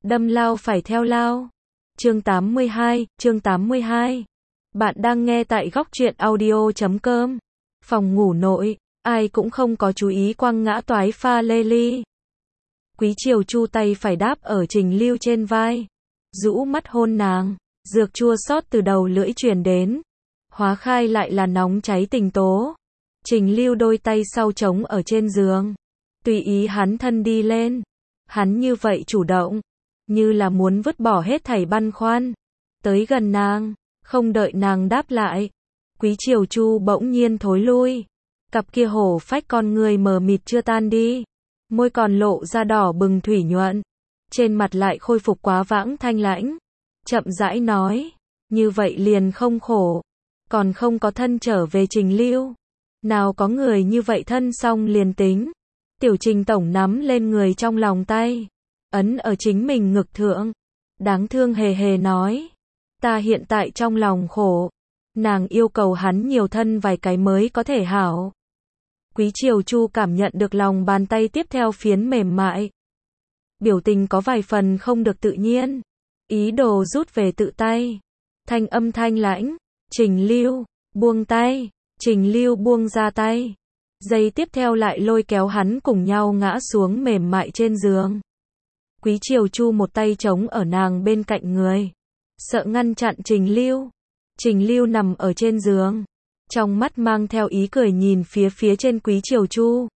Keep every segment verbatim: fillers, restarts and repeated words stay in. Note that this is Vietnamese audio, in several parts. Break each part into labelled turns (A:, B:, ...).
A: đâm lao phải theo lao. Chương tám mươi hai, chương tám mươi hai. Bạn đang nghe tại góc truyện audio chấm com. Phòng ngủ nội, ai cũng không có chú ý quăng ngã toái pha lê ly. Quý Triều Chu tay phải đáp ở Trình Lưu trên vai, rũ mắt hôn nàng, dược chua xót từ đầu lưỡi truyền đến, hóa khai lại là nóng cháy tình tố. Trình Lưu đôi tay sau trống ở trên giường, tùy ý hắn thân đi lên. Hắn như vậy chủ động, như là muốn vứt bỏ hết thảy băn khoăn, tới gần nàng, không đợi nàng đáp lại. Quý Triều Chu bỗng nhiên thối lui, cặp kia hổ phách con người mờ mịt chưa tan đi, môi còn lộ ra đỏ bừng thủy nhuận, trên mặt lại khôi phục quá vãng thanh lãnh, chậm rãi nói, như vậy liền không khổ, còn không có thân trở về Trình Lưu. Nào có người như vậy thân xong liền tính. Tiểu Trình tổng nắm lên người trong lòng tay, ấn ở chính mình ngực thượng, đáng thương hề hề nói, ta hiện tại trong lòng khổ, nàng yêu cầu hắn nhiều thân vài cái mới có thể hảo. Quý Triều Chu cảm nhận được lòng bàn tay tiếp theo phiến mềm mại, biểu tình có vài phần không được tự nhiên, ý đồ rút về tự tay, thanh âm thanh lãnh, Trình Lưu, buông tay. Trình Lưu buông ra tay, giây tiếp theo lại lôi kéo hắn cùng nhau ngã xuống mềm mại trên giường. Quý Triều Chu một tay chống ở nàng bên cạnh người, sợ ngăn chặn Trình Lưu. Trình Lưu nằm ở trên giường, trong mắt mang theo ý cười nhìn phía phía trên Quý Triều Chu.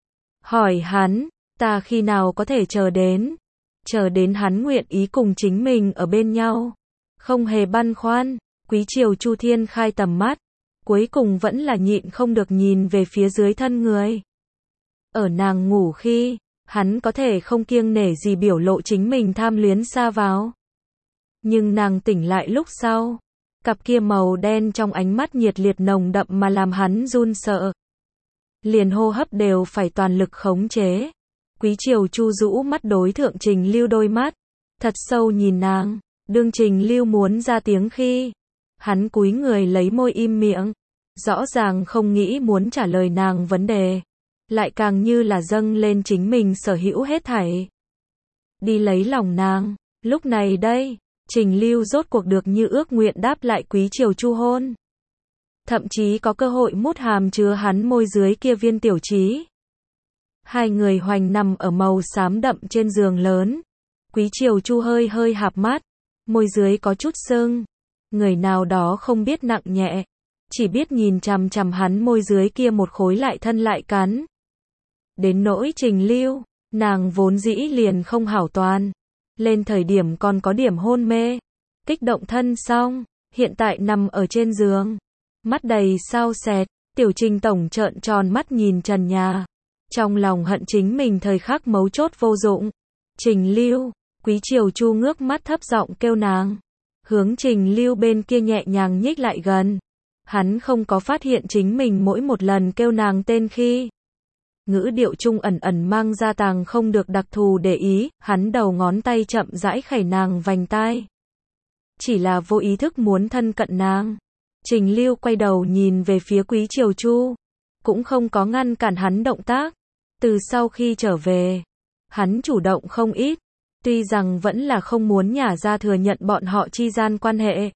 A: Hỏi hắn, ta khi nào có thể chờ đến? Chờ đến hắn nguyện ý cùng chính mình ở bên nhau. Không hề băn khoăn, Quý Triều Chu thiên khai tầm mắt. Cuối cùng vẫn là nhịn không được nhìn về phía dưới thân người. Ở nàng ngủ khi, hắn có thể không kiêng nể gì biểu lộ chính mình tham luyến xa vào. Nhưng nàng tỉnh lại lúc sau, cặp kia màu đen trong ánh mắt nhiệt liệt nồng đậm mà làm hắn run sợ. Liền hô hấp đều phải toàn lực khống chế. Quý Triều Chu rũ mắt đối thượng Trình Lưu đôi mắt, thật sâu nhìn nàng, đương Trình Lưu muốn ra tiếng khi, hắn cúi người lấy môi im miệng, rõ ràng không nghĩ muốn trả lời nàng vấn đề, lại càng như là dâng lên chính mình sở hữu hết thảy. Đi lấy lòng nàng, lúc này đây, Trình Lưu rốt cuộc được như ước nguyện đáp lại Quý Triều Chu hôn. Thậm chí có cơ hội mút hàm chứa hắn môi dưới kia viên tiểu trí. Hai người hoành nằm ở màu xám đậm trên giường lớn. Quý Triều Chu hơi hơi hạp mắt, môi dưới có chút sưng. Người nào đó không biết nặng nhẹ, chỉ biết nhìn chằm chằm hắn môi dưới kia một khối lại thân lại cắn. Đến nỗi Trình Lưu, nàng vốn dĩ liền không hảo toàn, lên thời điểm còn có điểm hôn mê, kích động thân xong, hiện tại nằm ở trên giường, mắt đầy sao sẹt. Tiểu Trình tổng trợn tròn mắt nhìn trần nhà, trong lòng hận chính mình thời khắc mấu chốt vô dụng. Trình Lưu, Quý Triều Chu ngước mắt thấp giọng kêu nàng, hướng Trình Lưu bên kia nhẹ nhàng nhích lại gần. Hắn không có phát hiện chính mình mỗi một lần kêu nàng tên khi, ngữ điệu trung ẩn ẩn mang ra tàng không được đặc thù để ý, hắn đầu ngón tay chậm rãi khẩy nàng vành tai. Chỉ là vô ý thức muốn thân cận nàng. Trình Lưu quay đầu nhìn về phía Quý Triều Chu, cũng không có ngăn cản hắn động tác. Từ sau khi trở về, hắn chủ động không ít. Tuy rằng vẫn là không muốn nhả ra thừa nhận bọn họ chi gian quan hệ.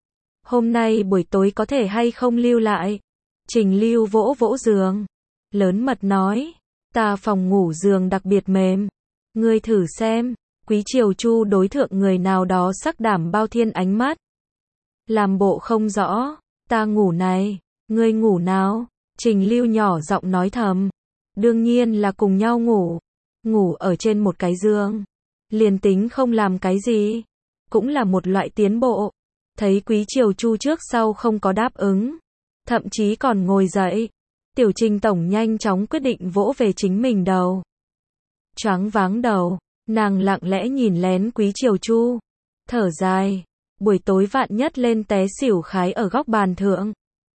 A: Hôm nay buổi tối có thể hay không lưu lại? Trình Lưu vỗ vỗ giường, lớn mật nói, ta phòng ngủ giường đặc biệt mềm, ngươi thử xem. Quý Triều Chu đối thượng người nào đó sắc đảm bao thiên ánh mắt, làm bộ không rõ, ta ngủ này, ngươi ngủ nào? Trình Lưu nhỏ giọng nói thầm, đương nhiên là cùng nhau ngủ, ngủ ở trên một cái giường. Liền tính không làm cái gì, cũng là một loại tiến bộ. Thấy Quý Triều Chu trước sau không có đáp ứng, thậm chí còn ngồi dậy, Tiểu Trình tổng nhanh chóng quyết định vỗ về chính mình đầu. Choáng váng đầu, nàng lặng lẽ nhìn lén Quý Triều Chu, thở dài, buổi tối vạn nhất lên té xỉu khái ở góc bàn thượng.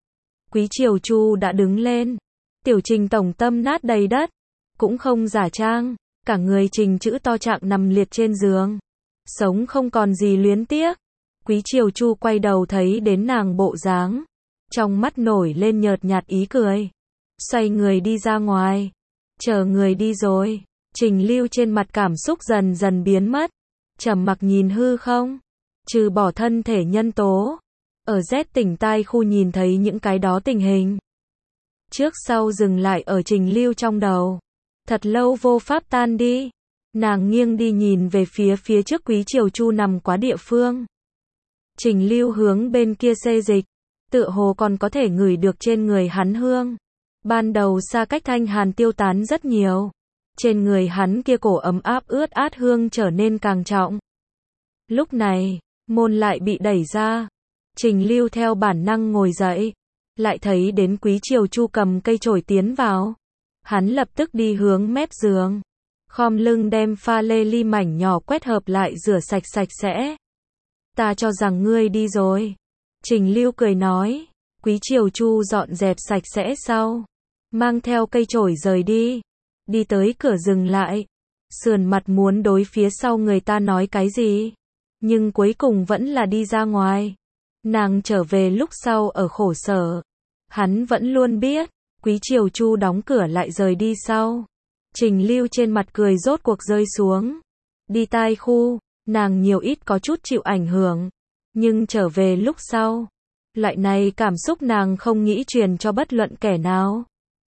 A: Quý Triều Chu đã đứng lên, Tiểu Trình tổng tâm nát đầy đất, cũng không giả trang. Cả người Trình chữ to trạng nằm liệt trên giường, sống không còn gì luyến tiếc. Quý Triều Chu quay đầu thấy đến nàng bộ dáng, trong mắt nổi lên nhợt nhạt ý cười, xoay người đi ra ngoài. Chờ người đi rồi, Trình Lưu trên mặt cảm xúc dần dần biến mất, trầm mặc nhìn hư không. Trừ bỏ thân thể nhân tố, ở Z tỉnh tai khu nhìn thấy những cái đó tình hình. Trước sau dừng lại ở Trình Lưu trong đầu. Thật lâu vô pháp tan đi. Nàng nghiêng đi nhìn về phía phía trước Quý Triều Chu nằm quá địa phương. Trình Lưu hướng bên kia xê dịch, tựa hồ còn có thể ngửi được trên người hắn hương. Ban đầu xa cách thanh hàn tiêu tán rất nhiều. Trên người hắn kia cổ ấm áp ướt át hương trở nên càng trọng. Lúc này, môn lại bị đẩy ra. Trình Lưu theo bản năng ngồi dậy, lại thấy đến Quý Triều Chu cầm cây chổi tiến vào. Hắn lập tức đi hướng mép giường, khom lưng đem pha lê ly mảnh nhỏ quét hợp lại rửa sạch sạch sẽ. Ta cho rằng ngươi đi rồi. Trình Lưu cười nói. Quý Triều Chu dọn dẹp sạch sẽ sau, mang theo cây chổi rời đi. Đi tới cửa dừng lại, sườn mặt muốn đối phía sau người ta nói cái gì, nhưng cuối cùng vẫn là đi ra ngoài. Nàng trở về lúc sau ở khổ sở. Hắn vẫn luôn biết. Quý Triều Chu đóng cửa lại rời đi sau. Trình Lưu trên mặt cười rốt cuộc rơi xuống. Đi tai khu, nàng nhiều ít có chút chịu ảnh hưởng. Nhưng trở về lúc sau, loại này cảm xúc nàng không nghĩ truyền cho bất luận kẻ nào.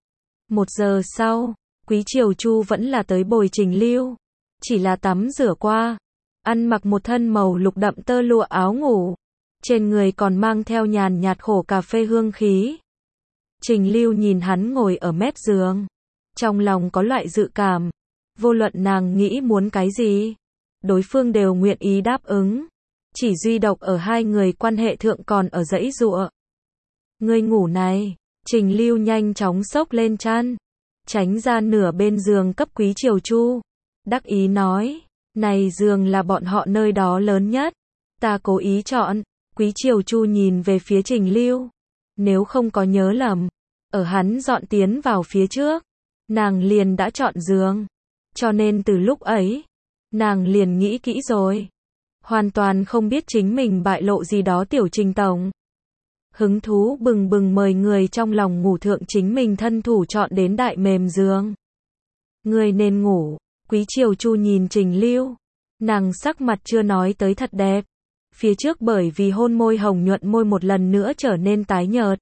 A: Một giờ sau, Quý Triều Chu vẫn là tới bồi Trình Lưu. Chỉ là tắm rửa qua. Ăn mặc một thân màu lục đậm tơ lụa áo ngủ. Trên người còn mang theo nhàn nhạt khổ cà phê hương khí. Trình Lưu nhìn hắn ngồi ở mép giường. Trong lòng có loại dự cảm. Vô luận nàng nghĩ muốn cái gì, đối phương đều nguyện ý đáp ứng. Chỉ duy độc ở hai người quan hệ thượng còn ở dãy dụa. Ngươi ngủ này. Trình Lưu nhanh chóng xốc lên chăn, tránh ra nửa bên giường cấp Quý Triều Chu. Đắc ý nói. Này giường là bọn họ nơi đó lớn nhất. Ta cố ý chọn. Quý Triều Chu nhìn về phía Trình Lưu. Nếu không có nhớ lầm, ở hắn dọn tiến vào phía trước, nàng liền đã chọn giường. Cho nên từ lúc ấy, nàng liền nghĩ kỹ rồi. Hoàn toàn không biết chính mình bại lộ gì đó tiểu Trình tổng. Hứng thú bừng bừng mời người trong lòng ngủ thượng chính mình thân thủ chọn đến đại mềm giường. Người nên ngủ. Quý Triều Chu nhìn Trình Lưu. Nàng sắc mặt chưa nói tới thật đẹp. Phía trước bởi vì hôn môi hồng nhuận môi một lần nữa trở nên tái nhợt.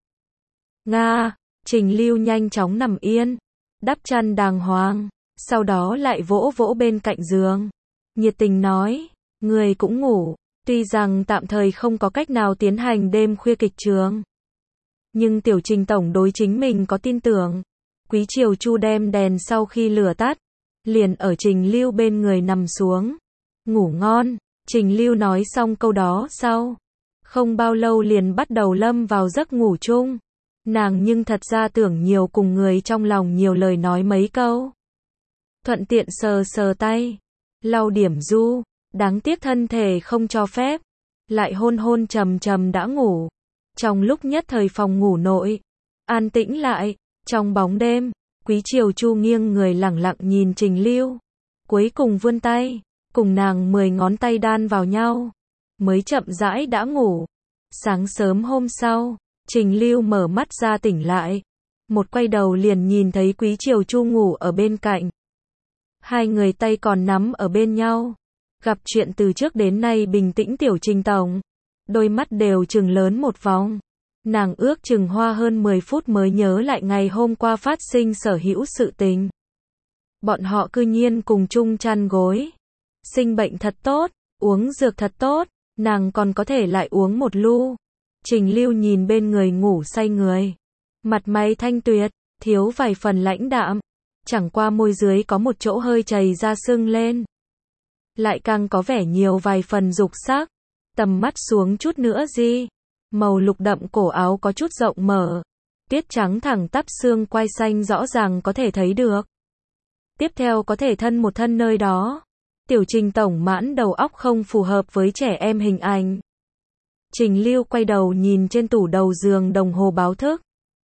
A: Nga, Trình Lưu nhanh chóng nằm yên, đắp chăn đàng hoàng, sau đó lại vỗ vỗ bên cạnh giường. Nhiệt tình nói, người cũng ngủ, tuy rằng tạm thời không có cách nào tiến hành đêm khuya kịch trường. Nhưng tiểu Trình tổng đối chính mình có tin tưởng. Quý Triều Chu đem đèn sau khi lửa tắt, liền ở Trình Lưu bên người nằm xuống. Ngủ ngon. Trình Lưu nói xong câu đó sau, không bao lâu liền bắt đầu lâm vào giấc ngủ chung. Nàng nhưng thật ra tưởng nhiều cùng người trong lòng nhiều lời nói mấy câu. Thuận tiện sờ sờ tay, lau điểm du, đáng tiếc thân thể không cho phép. Lại hôn hôn trầm trầm đã ngủ. Trong lúc nhất thời phòng ngủ nội, an tĩnh lại, trong bóng đêm, Quý Triều Chu nghiêng người lẳng lặng nhìn Trình Lưu. Cuối cùng vươn tay, cùng nàng mười ngón tay đan vào nhau, mới chậm rãi đã ngủ. Sáng sớm hôm sau, Trình Lưu mở mắt ra tỉnh lại. Một quay đầu liền nhìn thấy Quý Triều Chu ngủ ở bên cạnh. Hai người tay còn nắm ở bên nhau. Gặp chuyện từ trước đến nay bình tĩnh tiểu Trình tổng. Đôi mắt đều trừng lớn một vòng. Nàng ước chừng hoa hơn mười phút mới nhớ lại ngày hôm qua phát sinh sở hữu sự tình. Bọn họ cư nhiên cùng chung chăn gối. Sinh bệnh thật tốt, uống dược thật tốt, nàng còn có thể lại uống một lu. Trình Lưu nhìn bên người ngủ say người. Mặt mày thanh tuyệt, thiếu vài phần lãnh đạm. Chẳng qua môi dưới có một chỗ hơi chảy ra sưng lên. Lại càng có vẻ nhiều vài phần dục sắc. Tầm mắt xuống chút nữa gì. Màu lục đậm cổ áo có chút rộng mở. Tiết trắng thẳng tắp xương quai xanh rõ ràng có thể thấy được. Tiếp theo có thể thân một thân nơi đó. Tiểu Trình tổng mãn đầu óc không phù hợp với trẻ em hình ảnh. Trình Lưu quay đầu nhìn trên tủ đầu giường đồng hồ báo thức.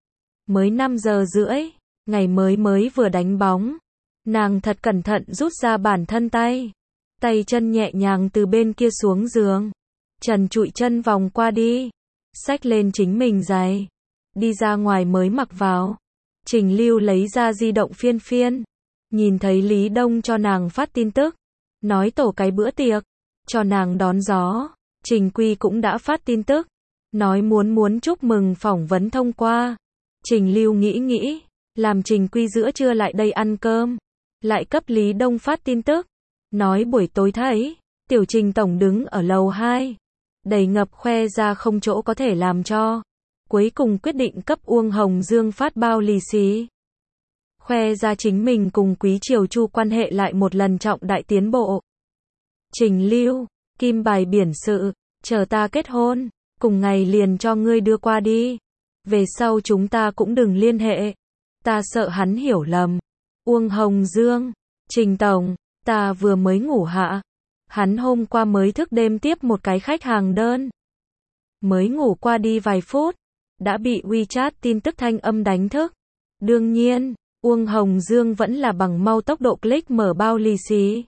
A: Mới năm giờ rưỡi, ngày mới mới vừa đánh bóng. Nàng thật cẩn thận rút ra bản thân tay. Tay chân nhẹ nhàng từ bên kia xuống giường. Trần trụi chân vòng qua đi. Xách lên chính mình giày. Đi ra ngoài mới mặc vào. Trình Lưu lấy ra di động phiên phiên. Nhìn thấy Lý Đông cho nàng phát tin tức. Nói tổ cái bữa tiệc. cho nàng đón gió. Trình Quy cũng đã phát tin tức, nói muốn muốn chúc mừng phỏng vấn thông qua. Trình Lưu nghĩ nghĩ, làm Trình Quy giữa trưa lại đây ăn cơm, lại cấp Lý Đông phát tin tức, nói buổi tối thấy, tiểu Trình tổng đứng ở lầu hai, đầy ngập khoe ra không chỗ có thể làm cho. Cuối cùng quyết định cấp Uông Hồng Dương phát bao lì xì. Khoe ra chính mình cùng Quý Triều Chu quan hệ lại một lần trọng đại tiến bộ. Trình Lưu, kim bài biển sự, chờ ta kết hôn, cùng ngày liền cho ngươi đưa qua đi. Về sau chúng ta cũng đừng liên hệ. Ta sợ hắn hiểu lầm. Uông Hồng Dương, Trình tổng, ta vừa mới ngủ hạ. Hắn hôm qua mới thức đêm tiếp một cái khách hàng đơn. Mới ngủ qua đi vài phút, đã bị WeChat tin tức thanh âm đánh thức. Đương nhiên, Uông Hồng Dương vẫn là bằng mau tốc độ click mở bao lì xì.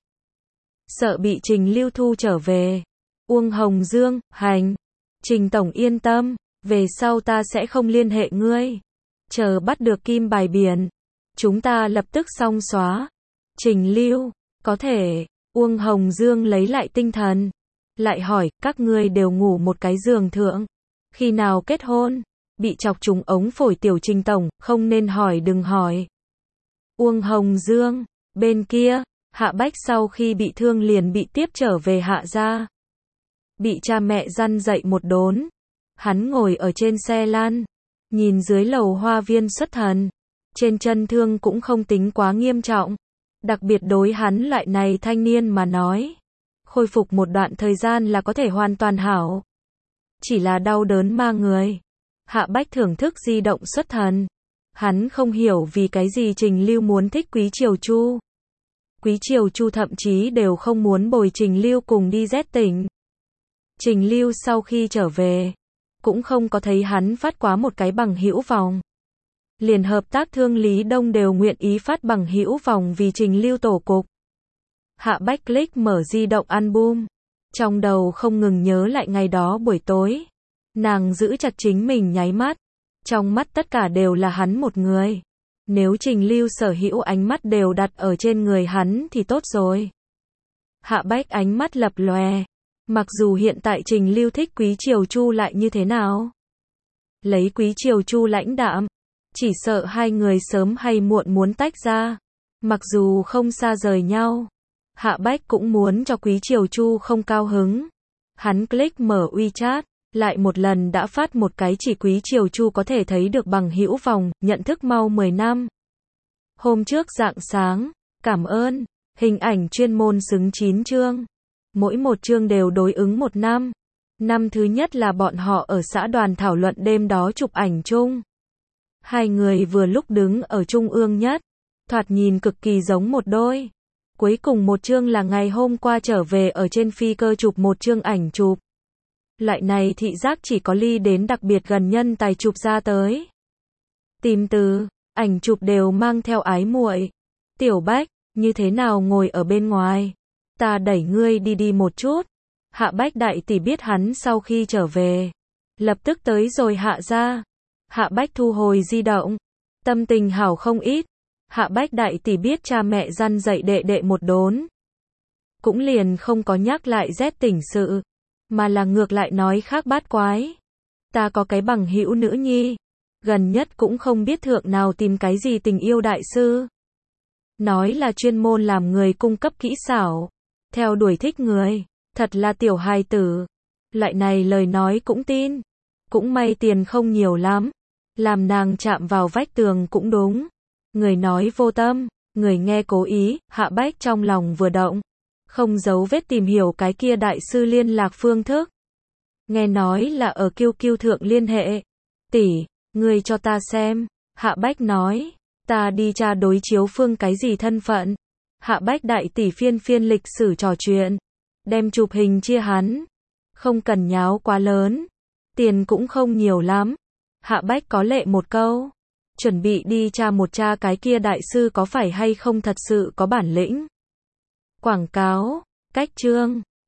A: Sợ bị Trình Lưu thu trở về. Uông Hồng Dương, hành. Trình tổng yên tâm, về sau ta sẽ không liên hệ ngươi. Chờ bắt được kim bài biển, chúng ta lập tức xong xóa. Trình Lưu, có thể. Uông Hồng Dương lấy lại tinh thần, lại hỏi, các ngươi đều ngủ một cái giường thượng, khi nào kết hôn? Bị chọc trúng ống phổi tiểu Trình tổng, không nên hỏi đừng hỏi. Uông Hồng Dương, bên kia, Hạ Bách sau khi bị thương liền bị tiếp trở về Hạ gia. Bị cha mẹ răn dạy một đốn. Hắn ngồi ở trên xe lăn, nhìn dưới lầu hoa viên xuất thần. Trên chân thương cũng không tính quá nghiêm trọng. Đặc biệt đối hắn loại này thanh niên mà nói. Khôi phục một đoạn thời gian là có thể hoàn toàn hảo. Chỉ là đau đớn ma người. Hạ Bách thưởng thức di động xuất thần. Hắn không hiểu vì cái gì Trình Lưu muốn thích Quý Triều Chu. Quý Triều Chu thậm chí đều không muốn bồi Trình Lưu cùng đi rét tỉnh. Trình Lưu sau khi trở về, cũng không có thấy hắn phát quá một cái bằng hữu vòng. Liền hợp tác thương Lý Đông đều nguyện ý phát bằng hữu vòng vì Trình Lưu tổ cục. Hạ Bách click mở di động album, trong đầu không ngừng nhớ lại ngày đó buổi tối. Nàng giữ chặt chính mình nháy mắt, trong mắt tất cả đều là hắn một người. Nếu Trình Lưu sở hữu ánh mắt đều đặt ở trên người hắn thì tốt rồi. Hạ Bách ánh mắt lập lòe. Mặc dù hiện tại Trình Lưu thích Quý Triều Chu lại như thế nào? Lấy Quý Triều Chu lãnh đạm, chỉ sợ hai người sớm hay muộn muốn tách ra. Mặc dù không xa rời nhau, Hạ Bách cũng muốn cho Quý Triều Chu không cao hứng. Hắn click mở WeChat, lại một lần đã phát một cái chỉ Quý Triều Chu có thể thấy được bằng hữu vòng, nhận thức mau mười năm. Hôm trước rạng sáng, cảm ơn, hình ảnh chuyên môn xứng chín chương. Mỗi một chương đều đối ứng một năm. Năm thứ nhất là bọn họ ở xã đoàn thảo luận đêm đó chụp ảnh chung. Hai người vừa lúc đứng ở trung ương nhất, thoạt nhìn cực kỳ giống một đôi. Cuối cùng một chương là ngày hôm qua trở về ở trên phi cơ chụp một chương ảnh chụp. Loại này thị giác chỉ có ly đến đặc biệt gần nhân tài chụp ra tới. Tìm từ, ảnh chụp đều mang theo ái muội. Tiểu Bách, như thế nào ngồi ở bên ngoài? Ta đẩy ngươi đi đi một chút. Hạ Bách đại tỷ biết hắn sau khi trở về, lập tức tới rồi hạ ra. Hạ Bách thu hồi di động, tâm tình hảo không ít. Hạ Bách đại tỷ biết cha mẹ răn dạy đệ đệ một đốn, cũng liền không có nhắc lại rét tỉnh sự, mà là ngược lại nói khác bát quái. Ta có cái bằng hữu nữ nhi, gần nhất cũng không biết thượng nào tìm cái gì tình yêu đại sư. Nói là chuyên môn làm người cung cấp kỹ xảo, theo đuổi thích người, thật là tiểu hài tử. Loại này lời nói cũng tin. Cũng may tiền không nhiều lắm, làm nàng chạm vào vách tường cũng đúng. Người nói vô tâm, người nghe cố ý. Hạ Bách trong lòng vừa động, không giấu vết tìm hiểu cái kia đại sư liên lạc phương thức. Nghe nói là ở Q Q thượng liên hệ. Tỷ, ngươi cho ta xem. Hạ Bách nói, ta đi tra đối chiếu phương cái gì thân phận. Hạ Bách đại tỷ phiên phiên lịch sử trò chuyện, đem chụp hình chia hắn. Không cần nháo quá lớn, tiền cũng không nhiều lắm. Hạ Bách có lệ một câu, chuẩn bị đi tra một tra cái kia đại sư có phải hay không thật sự có bản lĩnh. Quảng cáo, cách chương